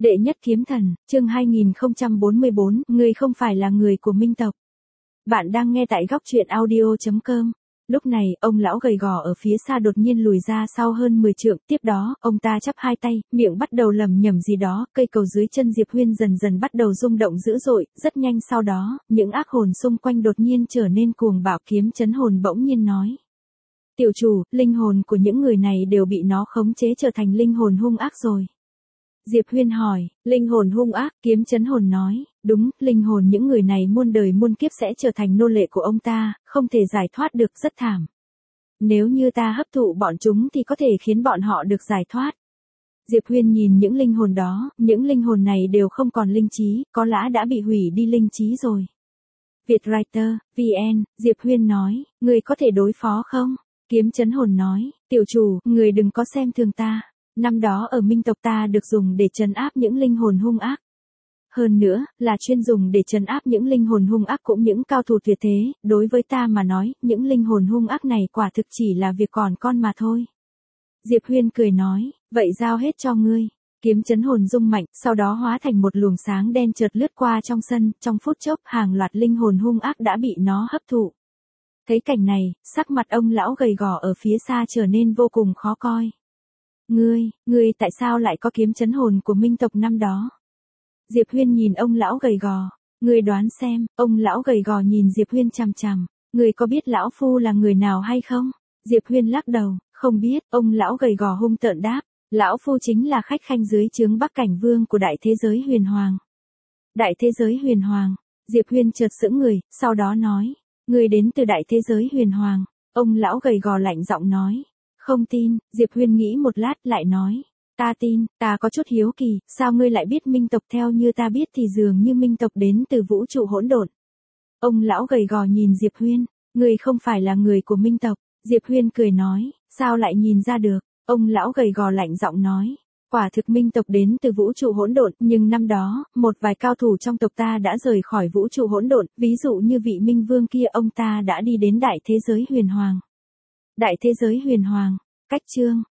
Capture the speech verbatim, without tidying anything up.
Đệ nhất kiếm thần, chương hai nghìn không trăm bốn mươi bốn, người không phải là người của Minh tộc. Bạn đang nghe tại góc truyện audio chấm com. Lúc này, ông lão gầy gò ở phía xa đột nhiên lùi ra sau hơn mười trượng, tiếp đó, ông ta chắp hai tay, miệng bắt đầu lẩm nhẩm gì đó, cây cầu dưới chân Diệp Huyên dần dần bắt đầu rung động dữ dội, rất nhanh sau đó, những ác hồn xung quanh đột nhiên trở nên cuồng bạo. Kiếm chấn hồn bỗng nhiên nói: "Tiểu chủ, linh hồn của những người này đều bị nó khống chế trở thành linh hồn hung ác rồi." Diệp Huyên hỏi: "Linh hồn hung ác?" Kiếm chấn hồn nói: "Đúng, linh hồn những người này muôn đời muôn kiếp sẽ trở thành nô lệ của ông ta, không thể giải thoát được, rất thảm. Nếu như ta hấp thụ bọn chúng thì có thể khiến bọn họ được giải thoát." Diệp Huyên nhìn những linh hồn đó, những linh hồn này đều không còn linh trí, có lẽ đã bị hủy đi linh trí rồi. Vietwriter, vê en, Diệp Huyên nói: "Người có thể đối phó không?" Kiếm chấn hồn nói: "Tiểu chủ, người đừng có xem thường ta. Năm đó ở Minh tộc ta được dùng để trấn áp những linh hồn hung ác. Hơn nữa, là chuyên dùng để trấn áp những linh hồn hung ác cũng những cao thủ tuyệt thế, đối với ta mà nói, những linh hồn hung ác này quả thực chỉ là việc còn con mà thôi." Diệp Huyên cười nói: "Vậy giao hết cho ngươi." Kiếm chấn hồn rung mạnh, sau đó hóa thành một luồng sáng đen chợt lướt qua trong sân, trong phút chốc hàng loạt linh hồn hung ác đã bị nó hấp thụ. Thấy cảnh này, sắc mặt ông lão gầy gò ở phía xa trở nên vô cùng khó coi. Ngươi, ngươi tại sao lại có kiếm chấn hồn của Minh tộc năm đó?" Diệp Huyên nhìn ông lão gầy gò. "Ngươi đoán xem." Ông lão gầy gò nhìn Diệp Huyên chằm chằm. "Ngươi có biết lão phu là người nào hay không?" Diệp Huyên lắc đầu: "Không biết." Ông lão gầy gò hung tợn đáp: "Lão phu chính là khách khanh dưới trướng Bắc Cảnh Vương của đại thế giới huyền hoàng." Đại thế giới huyền hoàng? Diệp Huyên chợt sững người, sau đó nói: "Ngươi đến từ đại thế giới huyền hoàng?" Ông lão gầy gò lạnh giọng nói: "Không tin." Diệp Huyên nghĩ một lát lại nói: "Ta tin, ta có chút hiếu kỳ, sao ngươi lại biết Minh tộc? Theo như ta biết thì dường như Minh tộc đến từ vũ trụ hỗn độn." Ông lão gầy gò nhìn Diệp Huyên: "Ngươi không phải là người của Minh tộc." Diệp Huyên cười nói: "Sao lại nhìn ra được?" Ông lão gầy gò lạnh giọng nói: "Quả thực Minh tộc đến từ vũ trụ hỗn độn, nhưng năm đó, một vài cao thủ trong tộc ta đã rời khỏi vũ trụ hỗn độn, ví dụ như vị Minh Vương kia, ông ta đã đi đến đại thế giới huyền hoàng." Đại thế giới huyền hoàng? Cách chương